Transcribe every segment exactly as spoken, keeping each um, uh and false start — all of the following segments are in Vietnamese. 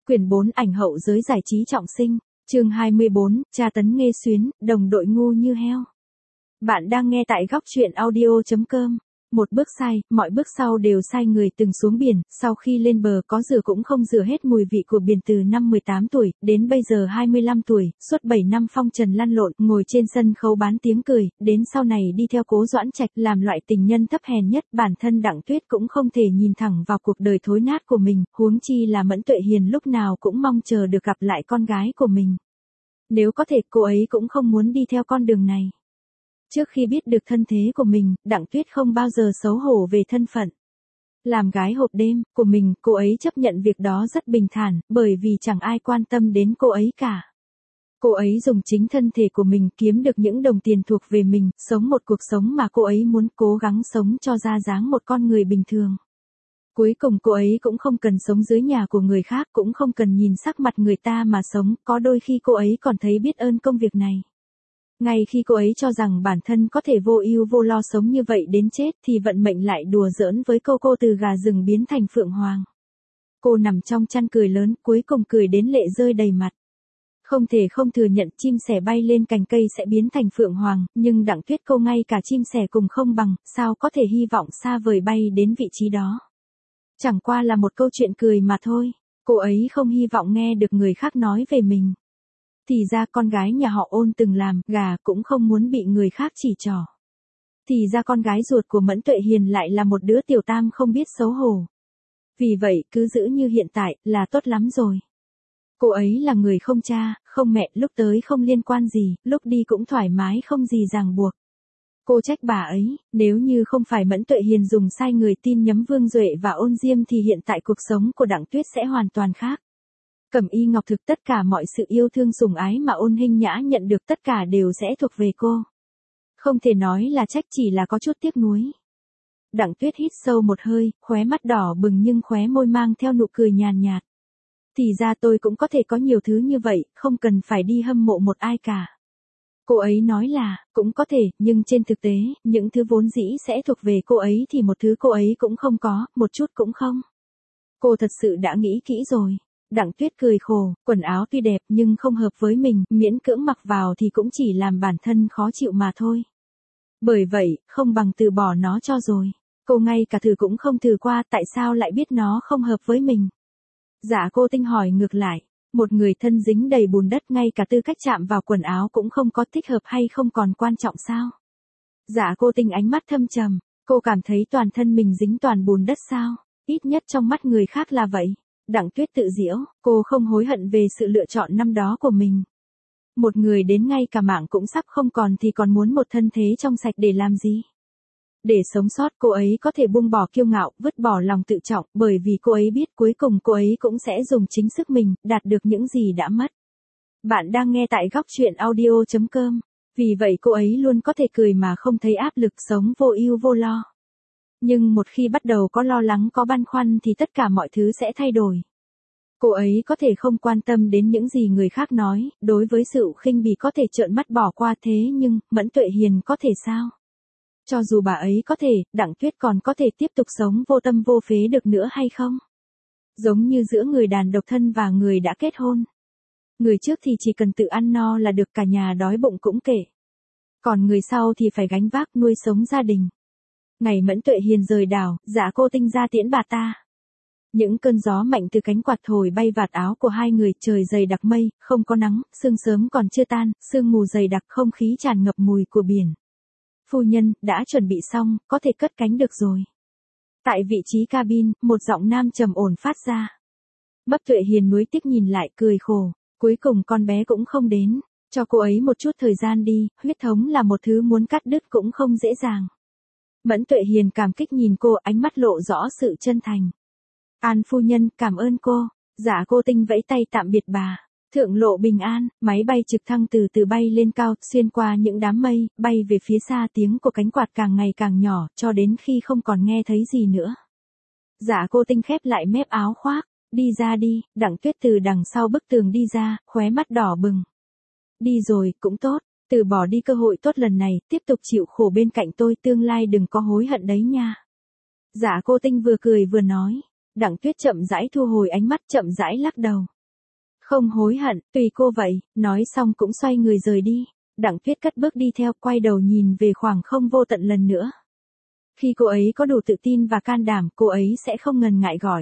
Quyển bốn ảnh hậu giới giải trí trọng sinh, chương hai mươi bốn, tra tấn Nghê Xuyến, đồng đội ngu như heo. Bạn đang nghe tại góc truyện audio chấm com. Một bước sai, mọi bước sau đều sai. Người từng xuống biển, sau khi lên bờ có rửa cũng không rửa hết mùi vị của biển từ năm mười tám tuổi, đến bây giờ hai mươi lăm tuổi, suốt bảy năm phong trần lăn lộn, ngồi trên sân khấu bán tiếng cười, đến sau này đi theo Cố Doãn Trạch làm loại tình nhân thấp hèn nhất. Bản thân Đặng Tuyết cũng không thể nhìn thẳng vào cuộc đời thối nát của mình, huống chi là Mẫn Tuệ Hiền lúc nào cũng mong chờ được gặp lại con gái của mình. Nếu có thể, cô ấy cũng không muốn đi theo con đường này. Trước khi biết được thân thế của mình, Đặng Tuyết không bao giờ xấu hổ về thân phận. Làm gái hộp đêm của mình, cô ấy chấp nhận việc đó rất bình thản, bởi vì chẳng ai quan tâm đến cô ấy cả. Cô ấy dùng chính thân thể của mình kiếm được những đồng tiền thuộc về mình, sống một cuộc sống mà cô ấy muốn, cố gắng sống cho ra dáng một con người bình thường. Cuối cùng cô ấy cũng không cần sống dưới nhà của người khác, cũng không cần nhìn sắc mặt người ta mà sống, có đôi khi cô ấy còn thấy biết ơn công việc này. Ngay khi cô ấy cho rằng bản thân có thể vô ưu vô lo sống như vậy đến chết thì vận mệnh lại đùa giỡn với cô cô từ gà rừng biến thành phượng hoàng. Cô nằm trong chăn cười lớn, cuối cùng cười đến lệ rơi đầy mặt. Không thể không thừa nhận chim sẻ bay lên cành cây sẽ biến thành phượng hoàng, nhưng Đặng Tuyết cô ngay cả chim sẻ cùng không bằng, sao có thể hy vọng xa vời bay đến vị trí đó. Chẳng qua là một câu chuyện cười mà thôi, cô ấy không hy vọng nghe được người khác nói về mình. Thì ra con gái nhà họ Ôn từng làm gà cũng không muốn bị người khác chỉ trỏ. Thì ra con gái ruột của Mẫn Tuệ Hiền lại là một đứa tiểu tam không biết xấu hổ. Vì vậy cứ giữ như hiện tại là tốt lắm rồi. Cô ấy là người không cha, không mẹ, lúc tới không liên quan gì, lúc đi cũng thoải mái không gì ràng buộc. Cô trách bà ấy, nếu như không phải Mẫn Tuệ Hiền dùng sai người tin nhắm Vương Duệ và Ôn Diêm thì hiện tại cuộc sống của Đặng Tuyết sẽ hoàn toàn khác. Cẩm Y Ngọc Thực, tất cả mọi sự yêu thương sủng ái mà Ôn Hinh Nhã nhận được tất cả đều sẽ thuộc về cô. Không thể nói là trách, chỉ là có chút tiếc nuối. Đặng Tuyết hít sâu một hơi, khóe mắt đỏ bừng nhưng khóe môi mang theo nụ cười nhàn nhạt. Thì ra tôi cũng có thể có nhiều thứ như vậy, không cần phải đi hâm mộ một ai cả. Cô ấy nói là, cũng có thể, nhưng trên thực tế, những thứ vốn dĩ sẽ thuộc về cô ấy thì một thứ cô ấy cũng không có, một chút cũng không. Cô thật sự đã nghĩ kỹ rồi. Đặng Tuyết cười khổ, quần áo tuy đẹp nhưng không hợp với mình, miễn cưỡng mặc vào thì cũng chỉ làm bản thân khó chịu mà thôi. Bởi vậy, không bằng từ bỏ nó cho rồi. Cô ngay cả thử cũng không thử qua, tại sao lại biết nó không hợp với mình? Dạ cô Tinh hỏi ngược lại, một người thân dính đầy bùn đất ngay cả tư cách chạm vào quần áo cũng không có, thích hợp hay không còn quan trọng sao? Dạ cô Tinh ánh mắt thâm trầm, cô cảm thấy toàn thân mình dính toàn bùn đất sao? Ít nhất trong mắt người khác là vậy. Đặng Tuyết tự giễu, cô không hối hận về sự lựa chọn năm đó của mình. Một người đến ngay cả mạng cũng sắp không còn thì còn muốn một thân thế trong sạch để làm gì? Để sống sót cô ấy có thể buông bỏ kiêu ngạo, vứt bỏ lòng tự trọng, bởi vì cô ấy biết cuối cùng cô ấy cũng sẽ dùng chính sức mình, đạt được những gì đã mất. Bạn đang nghe tại góc truyện audio chấm com. Vì vậy cô ấy luôn có thể cười mà không thấy áp lực, sống vô ưu vô lo. Nhưng một khi bắt đầu có lo lắng, có băn khoăn thì tất cả mọi thứ sẽ thay đổi. Cô ấy có thể không quan tâm đến những gì người khác nói, đối với sự khinh bỉ có thể trợn mắt bỏ qua, thế nhưng, Mẫn Tuệ Hiền có thể sao? Cho dù bà ấy có thể, Đặng Tuyết còn có thể tiếp tục sống vô tâm vô phế được nữa hay không? Giống như giữa người đàn độc thân và người đã kết hôn. Người trước thì chỉ cần tự ăn no là được, cả nhà đói bụng cũng kệ. Còn người sau thì phải gánh vác nuôi sống gia đình. Ngày Mẫn Tuệ Hiền rời đảo, Dạ cô Tinh ra tiễn bà ta. Những cơn gió mạnh từ cánh quạt thổi bay vạt áo của hai người, trời dày đặc mây, không có nắng, sương sớm còn chưa tan, sương mù dày đặc, không khí tràn ngập mùi của biển. Phu nhân, đã chuẩn bị xong, có thể cất cánh được rồi. Tại vị trí cabin, một giọng nam trầm ổn phát ra. Mẫn Tuệ Hiền nuối tiếc nhìn lại, cười khổ, cuối cùng con bé cũng không đến, cho cô ấy một chút thời gian đi, huyết thống là một thứ muốn cắt đứt cũng không dễ dàng. Mẫn Tuệ Hiền cảm kích nhìn cô, ánh mắt lộ rõ sự chân thành. An phu nhân, cảm ơn cô. Dạ cô Tinh vẫy tay tạm biệt bà. Thượng lộ bình an, máy bay trực thăng từ từ bay lên cao, xuyên qua những đám mây, bay về phía xa, tiếng của cánh quạt càng ngày càng nhỏ, cho đến khi không còn nghe thấy gì nữa. Dạ cô Tinh khép lại mép áo khoác, đi ra đi. Đặng Tuyết từ đằng sau bức tường đi ra, khóe mắt đỏ bừng. Đi rồi, cũng tốt. Từ bỏ đi cơ hội tốt lần này, tiếp tục chịu khổ bên cạnh tôi, tương lai đừng có hối hận đấy nha. Dạ cô Tinh vừa cười vừa nói. Đặng Tuyết chậm rãi thu hồi ánh mắt, chậm rãi lắc đầu. Không hối hận, tùy cô vậy, nói xong cũng xoay người rời đi. Đặng Tuyết cất bước đi theo, quay đầu nhìn về khoảng không vô tận lần nữa. Khi cô ấy có đủ tự tin và can đảm, cô ấy sẽ không ngần ngại gọi.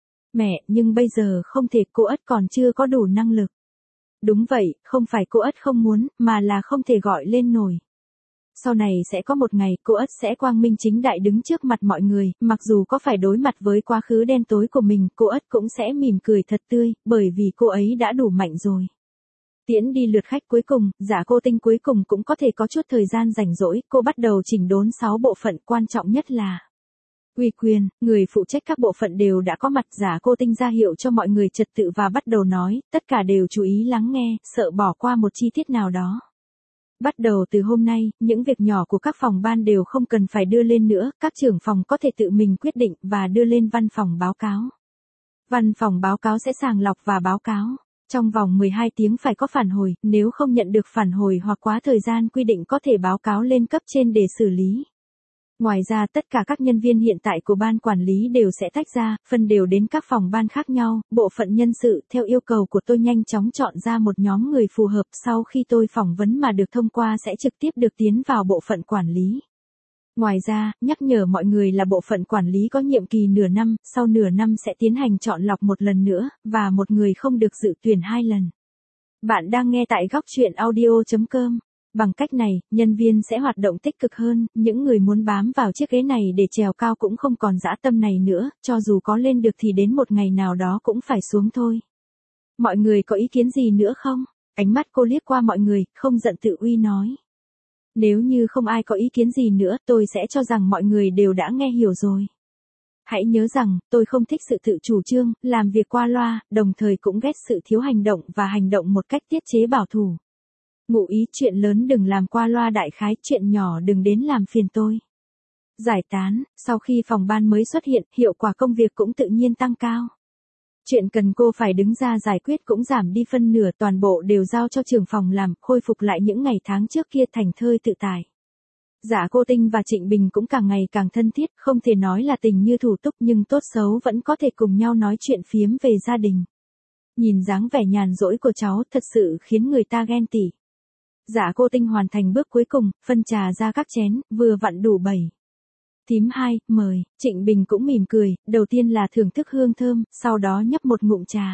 Mẹ, nhưng bây giờ không thể, cô ất còn chưa có đủ năng lực. Đúng vậy, không phải cô ất không muốn, mà là không thể gọi lên nổi. Sau này sẽ có một ngày, cô ất sẽ quang minh chính đại đứng trước mặt mọi người, mặc dù có phải đối mặt với quá khứ đen tối của mình, cô ất cũng sẽ mỉm cười thật tươi, bởi vì cô ấy đã đủ mạnh rồi. Tiễn đi lượt khách cuối cùng, Dạ Cô Tinh cuối cùng cũng có thể có chút thời gian rảnh rỗi, cô bắt đầu chỉnh đốn sáu bộ phận, quan trọng nhất là Uy Quyền, người phụ trách các bộ phận đều đã có mặt. Dạ Cô Tinh ra hiệu cho mọi người trật tự và bắt đầu nói, tất cả đều chú ý lắng nghe, sợ bỏ qua một chi tiết nào đó. Bắt đầu từ hôm nay, những việc nhỏ của các phòng ban đều không cần phải đưa lên nữa, các trưởng phòng có thể tự mình quyết định và đưa lên văn phòng báo cáo. Văn phòng báo cáo sẽ sàng lọc và báo cáo. Trong vòng mười hai tiếng phải có phản hồi, nếu không nhận được phản hồi hoặc quá thời gian quy định có thể báo cáo lên cấp trên để xử lý. Ngoài ra tất cả các nhân viên hiện tại của ban quản lý đều sẽ tách ra, phân đều đến các phòng ban khác nhau. Bộ phận nhân sự, theo yêu cầu của tôi nhanh chóng chọn ra một nhóm người phù hợp, sau khi tôi phỏng vấn mà được thông qua sẽ trực tiếp được tiến vào bộ phận quản lý. Ngoài ra, nhắc nhở mọi người là bộ phận quản lý có nhiệm kỳ nửa năm, sau nửa năm sẽ tiến hành chọn lọc một lần nữa, và một người không được dự tuyển hai lần. Bạn đang nghe tại góc truyện audio chấm com. Bằng cách này, nhân viên sẽ hoạt động tích cực hơn, những người muốn bám vào chiếc ghế này để trèo cao cũng không còn dã tâm này nữa, cho dù có lên được thì đến một ngày nào đó cũng phải xuống thôi. Mọi người có ý kiến gì nữa không? Ánh mắt cô liếc qua mọi người, không giận tự uy nói. Nếu như không ai có ý kiến gì nữa, tôi sẽ cho rằng mọi người đều đã nghe hiểu rồi. Hãy nhớ rằng, tôi không thích sự tự chủ trương, làm việc qua loa, đồng thời cũng ghét sự thiếu hành động và hành động một cách tiết chế bảo thủ. Ngụ ý chuyện lớn đừng làm qua loa đại khái, chuyện nhỏ đừng đến làm phiền tôi. Giải tán, sau khi phòng ban mới xuất hiện, hiệu quả công việc cũng tự nhiên tăng cao. Chuyện cần cô phải đứng ra giải quyết cũng giảm đi phân nửa, toàn bộ đều giao cho trưởng phòng làm, khôi phục lại những ngày tháng trước kia thành thơi tự tại. Dạ Cô Tinh và Trịnh Bình cũng càng ngày càng thân thiết, không thể nói là tình như thủ túc nhưng tốt xấu vẫn có thể cùng nhau nói chuyện phiếm về gia đình. Nhìn dáng vẻ nhàn rỗi của cháu thật sự khiến người ta ghen tị. Dạ Cô Tinh hoàn thành bước cuối cùng, phân trà ra các chén, vừa vặn đủ bảy. Thím hai, mời. Trịnh Bình cũng mỉm cười, đầu tiên là thưởng thức hương thơm, sau đó nhấp một ngụm trà.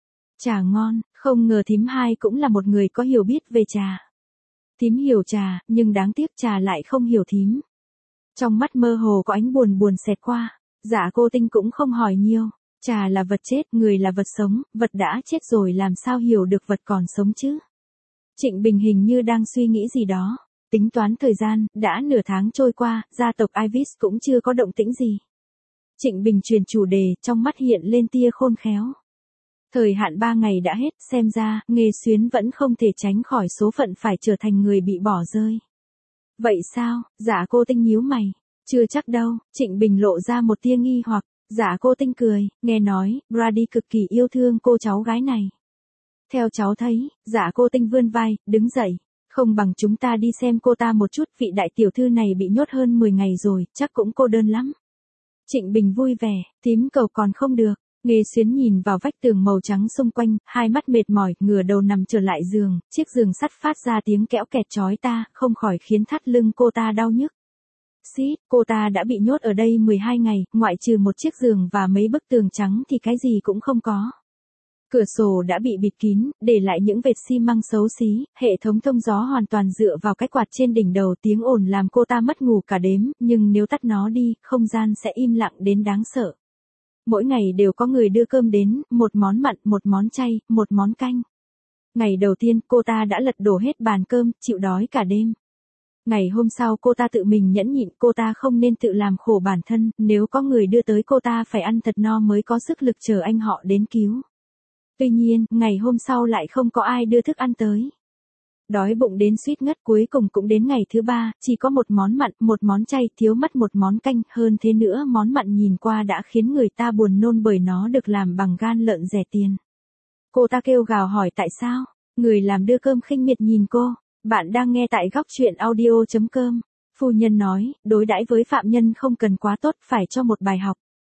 Trà ngon, không ngờ thím hai cũng là một người có hiểu biết về trà. Thím hiểu trà, nhưng đáng tiếc trà lại không hiểu thím. Trong mắt mơ hồ có ánh buồn buồn xẹt qua, Dạ Cô Tinh cũng không hỏi nhiều. Trà là vật chết, người là vật sống, vật đã chết rồi làm sao hiểu được vật còn sống chứ? Trịnh Bình hình như đang suy nghĩ gì đó. Tính toán thời gian, đã nửa tháng trôi qua, gia tộc Ivis cũng chưa có động tĩnh gì. Trịnh Bình truyền chủ đề, trong mắt hiện lên tia khôn khéo. Thời hạn ba ngày đã hết, xem ra, Nghê Xuyến vẫn không thể tránh khỏi số phận phải trở thành người bị bỏ rơi. Vậy sao? Dạ Cô Tinh nhíu mày. Chưa chắc đâu, Trịnh Bình lộ ra một tia nghi hoặc. Dạ Cô Tinh cười, nghe nói, Brady cực kỳ yêu thương cô cháu gái này. Theo cháu thấy, Dạ Cô Tinh vươn vai, đứng dậy. Không bằng chúng ta đi xem cô ta một chút, vị đại tiểu thư này bị nhốt hơn mười ngày rồi, chắc cũng cô đơn lắm. Trịnh Bình vui vẻ, thím cầu còn không được. Nghê Xuyến nhìn vào vách tường màu trắng xung quanh, hai mắt mệt mỏi, ngửa đầu nằm trở lại giường, chiếc giường sắt phát ra tiếng kẽo kẹt chói ta, không khỏi khiến thắt lưng cô ta đau nhức. Xít, cô ta đã bị nhốt ở đây mười hai ngày, ngoại trừ một chiếc giường và mấy bức tường trắng thì cái gì cũng không có. Cửa sổ đã bị bịt kín, để lại những vệt xi măng xấu xí, hệ thống thông gió hoàn toàn dựa vào cái quạt trên đỉnh đầu, tiếng ồn làm cô ta mất ngủ cả đêm, nhưng nếu tắt nó đi, không gian sẽ im lặng đến đáng sợ. Mỗi ngày đều có người đưa cơm đến, một món mặn, một món chay, một món canh. Ngày đầu tiên, cô ta đã lật đổ hết bàn cơm, chịu đói cả đêm. Ngày hôm sau cô ta tự mình nhẫn nhịn, cô ta không nên tự làm khổ bản thân, nếu có người đưa tới cô ta phải ăn thật no mới có sức lực chờ anh họ đến cứu. Tuy nhiên, ngày hôm sau lại không có ai đưa thức ăn tới. Đói bụng đến suýt ngất, cuối cùng cũng đến ngày thứ ba, chỉ có một món mặn, một món chay, thiếu mất một món canh, hơn thế nữa món mặn nhìn qua đã khiến người ta buồn nôn bởi nó được làm bằng gan lợn rẻ tiền. Cô ta kêu gào hỏi tại sao, người làm đưa cơm khinh miệt nhìn cô, bạn đang nghe tại góc truyện audio chấm com. Phu nhân nói, đối đãi với phạm nhân không cần quá tốt, phải cho một bài học.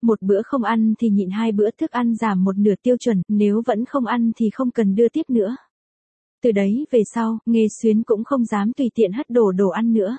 Một bữa không ăn thì nhịn hai bữa, thức ăn giảm một nửa tiêu chuẩn, nếu vẫn không ăn thì không cần đưa tiếp nữa. Từ đấy về sau, Nghê Xuyến cũng không dám tùy tiện hất đổ đồ ăn nữa.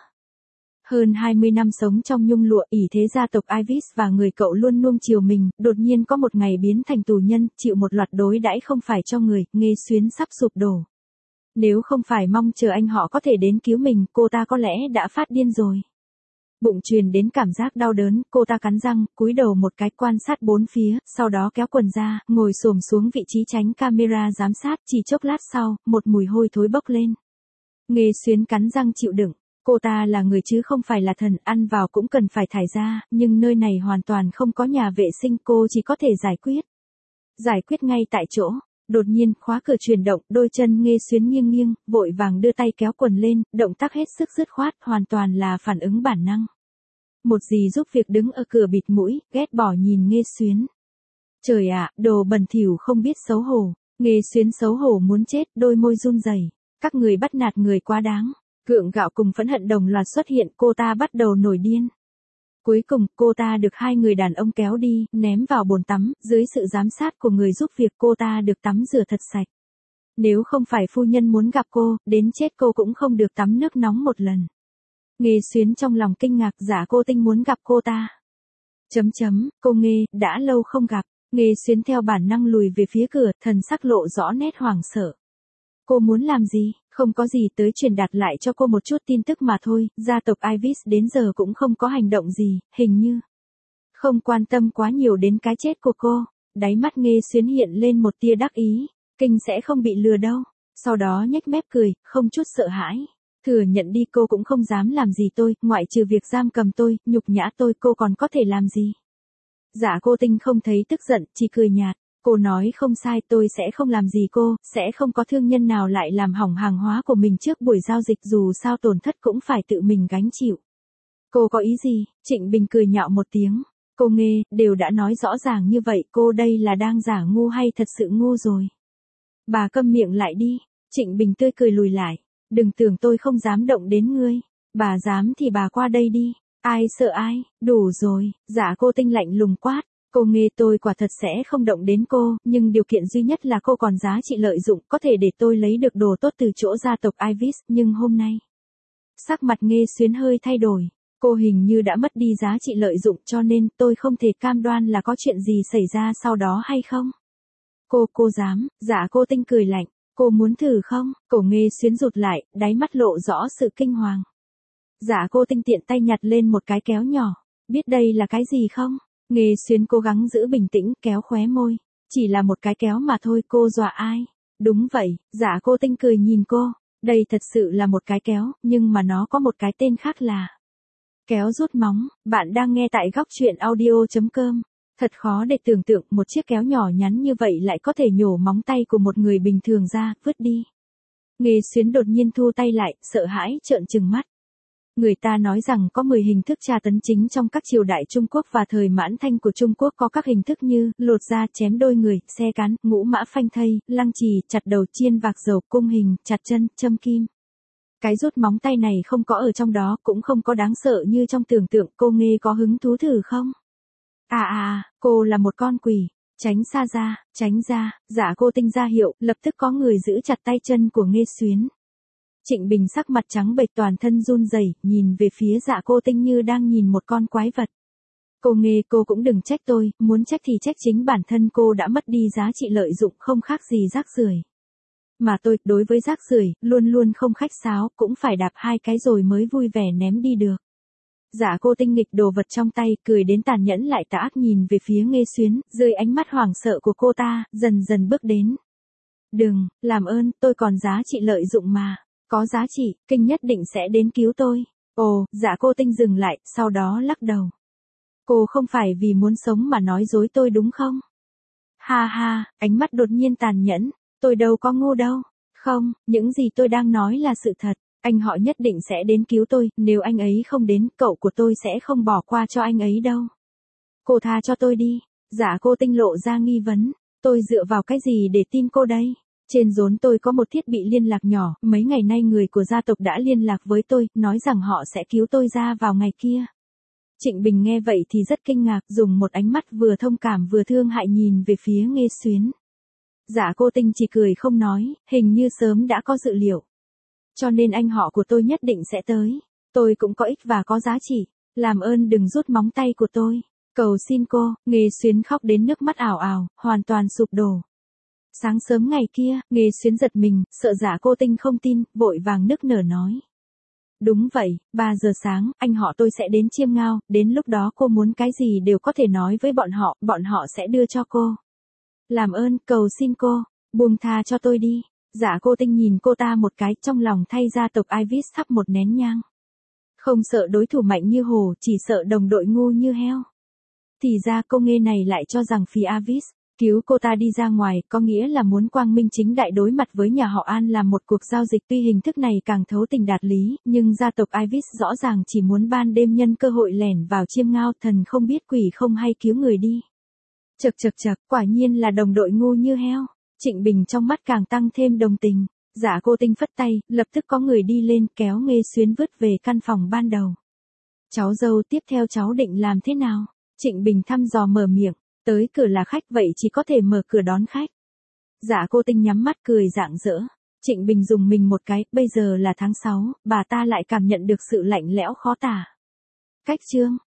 Hơn hai mươi năm sống trong nhung lụa, ỷ thế gia tộc Ivis và người cậu luôn nuông chiều mình, đột nhiên có một ngày biến thành tù nhân, chịu một loạt đối đãi không phải cho người, Nghê Xuyến sắp sụp đổ. Nếu không phải mong chờ anh họ có thể đến cứu mình, cô ta có lẽ đã phát điên rồi. Bụng truyền đến cảm giác đau đớn, cô ta cắn răng, cúi đầu một cái, quan sát bốn phía, sau đó kéo quần ra, ngồi xổm xuống vị trí tránh camera giám sát, chỉ chốc lát sau, một mùi hôi thối bốc lên. Nghê Xuyến cắn răng chịu đựng. Cô ta là người chứ không phải là thần, ăn vào cũng cần phải thải ra, nhưng nơi này hoàn toàn không có nhà vệ sinh, cô chỉ có thể giải quyết. Giải quyết ngay tại chỗ. Đột nhiên, khóa cửa chuyển động, đôi chân Nghê Xuyến nghiêng nghiêng, vội vàng đưa tay kéo quần lên, động tác hết sức dứt khoát, hoàn toàn là phản ứng bản năng. Một dì giúp việc đứng ở cửa bịt mũi, ghét bỏ nhìn Nghê Xuyến. Trời ạ, đồ bẩn thỉu không biết xấu hổ. Nghê Xuyến xấu hổ muốn chết, đôi môi run rẩy. Các người bắt nạt người quá đáng. Gượng gạo cùng phẫn hận đồng loạt xuất hiện, cô ta bắt đầu nổi điên. Cuối cùng, cô ta được hai người đàn ông kéo đi, ném vào bồn tắm, dưới sự giám sát của người giúp việc cô ta được tắm rửa thật sạch. Nếu không phải phu nhân muốn gặp cô, đến chết cô cũng không được tắm nước nóng một lần. Nghê Xuyến trong lòng kinh ngạc, Giả Cô Tinh muốn gặp cô ta. Chấm chấm, cô Nghê, đã lâu không gặp. Nghê Xuyến theo bản năng lùi về phía cửa, thần sắc lộ rõ nét hoảng sợ. Cô muốn làm gì? Không có gì, tới truyền đạt lại cho cô một chút tin tức mà thôi, gia tộc Ivis đến giờ cũng không có hành động gì, hình như không quan tâm quá nhiều đến cái chết của cô. Đáy mắt Nghê Xuyến hiện lên một tia đắc ý, Kinh sẽ không bị lừa đâu. Sau đó nhếch mép cười, không chút sợ hãi. Thừa nhận đi, cô cũng không dám làm gì tôi, ngoại trừ việc giam cầm tôi, nhục nhã tôi, cô còn có thể làm gì? Giả Cô Tinh không thấy tức giận, chỉ cười nhạt. Cô nói không sai, tôi sẽ không làm gì cô, sẽ không có thương nhân nào lại làm hỏng hàng hóa của mình trước buổi giao dịch, dù sao tổn thất cũng phải tự mình gánh chịu. Cô có ý gì? Trịnh Bình cười nhạo một tiếng. Cô Nghê, đều đã nói rõ ràng như vậy, cô đây là đang giả ngu hay thật sự ngu rồi? Bà câm miệng lại đi. Trịnh Bình tươi cười lùi lại. Đừng tưởng tôi không dám động đến ngươi. Bà dám thì bà qua đây đi. Ai sợ ai? Đủ rồi. Giả Cô Tinh lạnh lùng quát. Cô Nghê, tôi quả thật sẽ không động đến cô, nhưng điều kiện duy nhất là cô còn giá trị lợi dụng, có thể để tôi lấy được đồ tốt từ chỗ gia tộc Ivis, nhưng hôm nay. Sắc mặt Nghê Xuyến hơi thay đổi. Cô hình như đã mất đi giá trị lợi dụng, cho nên tôi không thể cam đoan là có chuyện gì xảy ra sau đó hay không. Cô, cô dám? Giả Cô Tinh cười lạnh. Cô muốn thử không? Cổ Nghê Xuyến rụt lại, đáy mắt lộ rõ sự kinh hoàng. Giả Cô Tinh tiện tay nhặt lên một cái kéo nhỏ. Biết đây là cái gì không? Nghê Xuyến cố gắng giữ bình tĩnh, kéo khóe môi. Chỉ là một cái kéo mà thôi, cô dọa ai? Đúng vậy, Giả Cô Tinh cười nhìn cô. Đây thật sự là một cái kéo, nhưng mà nó có một cái tên khác là kéo rút móng. Bạn đang nghe tại góc truyện audio chấm com. Thật khó để tưởng tượng một chiếc kéo nhỏ nhắn như vậy lại có thể nhổ móng tay của một người bình thường ra, vứt đi. Nghê Xuyến đột nhiên thu tay lại, sợ hãi, trợn trừng mắt. Người ta nói rằng có mười hình thức tra tấn chính trong các triều đại Trung Quốc và thời Mãn Thanh của Trung Quốc, có các hình thức như lột da, chém đôi người, xe cán, ngũ mã phanh thây, lăng trì, chặt đầu, chiên vạc dầu, cung hình, chặt chân, châm kim. Cái rút móng tay này không có ở trong đó, cũng không có đáng sợ như trong tưởng tượng. Cô Nghê có hứng thú thử không? À à, cô là một con quỷ. Tránh xa ra, tránh ra. Giả Cô Tinh ra hiệu, lập tức có người giữ chặt tay chân của Nghê Xuyến. Trịnh Bình sắc mặt trắng bệch, toàn thân run rẩy, nhìn về phía Dạ Cô Tinh như đang nhìn một con quái vật. Cô Nghê, cô cũng đừng trách tôi, muốn trách thì trách chính bản thân cô đã mất đi giá trị lợi dụng, không khác gì rác rưởi. Mà tôi, đối với rác rưởi, luôn luôn không khách sáo, cũng phải đạp hai cái rồi mới vui vẻ ném đi được. Giả Cô Tinh nghịch đồ vật trong tay, cười đến tàn nhẫn lại tà ác nhìn về phía Nghê Xuyến, dưới ánh mắt hoảng sợ của cô ta, dần dần bước đến. Đừng, làm ơn, tôi còn giá trị lợi dụng mà. Có giá trị, Kinh nhất định sẽ đến cứu tôi. Ồ, Giả Cô Tinh dừng lại, sau đó lắc đầu. Cô không phải vì muốn sống mà nói dối tôi đúng không? Ha ha, ánh mắt đột nhiên tàn nhẫn. Tôi đâu có ngu đâu. Không, những gì tôi đang nói là sự thật. Anh họ nhất định sẽ đến cứu tôi, nếu anh ấy không đến, cậu của tôi sẽ không bỏ qua cho anh ấy đâu. Cô tha cho tôi đi. Giả Cô Tinh lộ ra nghi vấn. Tôi dựa vào cái gì để tin cô đây? Trên rốn tôi có một thiết bị liên lạc nhỏ, mấy ngày nay người của gia tộc đã liên lạc với tôi, nói rằng họ sẽ cứu tôi ra vào ngày kia. Trịnh Bình nghe vậy thì rất kinh ngạc, dùng một ánh mắt vừa thông cảm vừa thương hại nhìn về phía Nghê Xuyến. Dạ cô Tinh chỉ cười không nói, hình như sớm đã có dự liệu. Cho nên anh họ của tôi nhất định sẽ tới. Tôi cũng có ích và có giá trị. Làm ơn đừng rút móng tay của tôi. Cầu xin cô. Nghê Xuyến khóc đến nước mắt ảo ảo, hoàn toàn sụp đổ. Sáng sớm ngày kia, Nghê Xuyến giật mình, sợ Dạ cô Tinh không tin, vội vàng nức nở nói. Đúng vậy, ba giờ sáng, anh họ tôi sẽ đến Chiêm Ngao, đến lúc đó cô muốn cái gì đều có thể nói với bọn họ, bọn họ sẽ đưa cho cô. Làm ơn, cầu xin cô, buông tha cho tôi đi. Dạ cô Tinh nhìn cô ta một cái, trong lòng thay gia tộc Ivis thắp một nén nhang. Không sợ đối thủ mạnh như hổ, chỉ sợ đồng đội ngu như heo. Thì ra cô Nghê này lại cho rằng phía Ivis cứu cô ta đi ra ngoài, có nghĩa là muốn quang minh chính đại đối mặt với nhà họ An làm một cuộc giao dịch. Tuy hình thức này càng thấu tình đạt lý, nhưng gia tộc Ivis rõ ràng chỉ muốn ban đêm nhân cơ hội lẻn vào Chiêm Ngao, thần không biết quỷ không hay cứu người đi. Chật chật chật, quả nhiên là đồng đội ngu như heo. Trịnh Bình trong mắt càng tăng thêm đồng tình. Dạ cô Tinh phất tay, lập tức có người đi lên kéo Nghê Xuyến vứt về căn phòng ban đầu. Cháu dâu, tiếp theo cháu định làm thế nào? Trịnh Bình thăm dò mở miệng. Tới cửa là khách vậy chỉ có thể mở cửa đón khách. Dạ cô Tinh nhắm mắt cười rạng rỡ. Trịnh Bình dùng mình một cái, bây giờ là tháng sáu, bà ta lại cảm nhận được sự lạnh lẽo khó tả. Cách chương.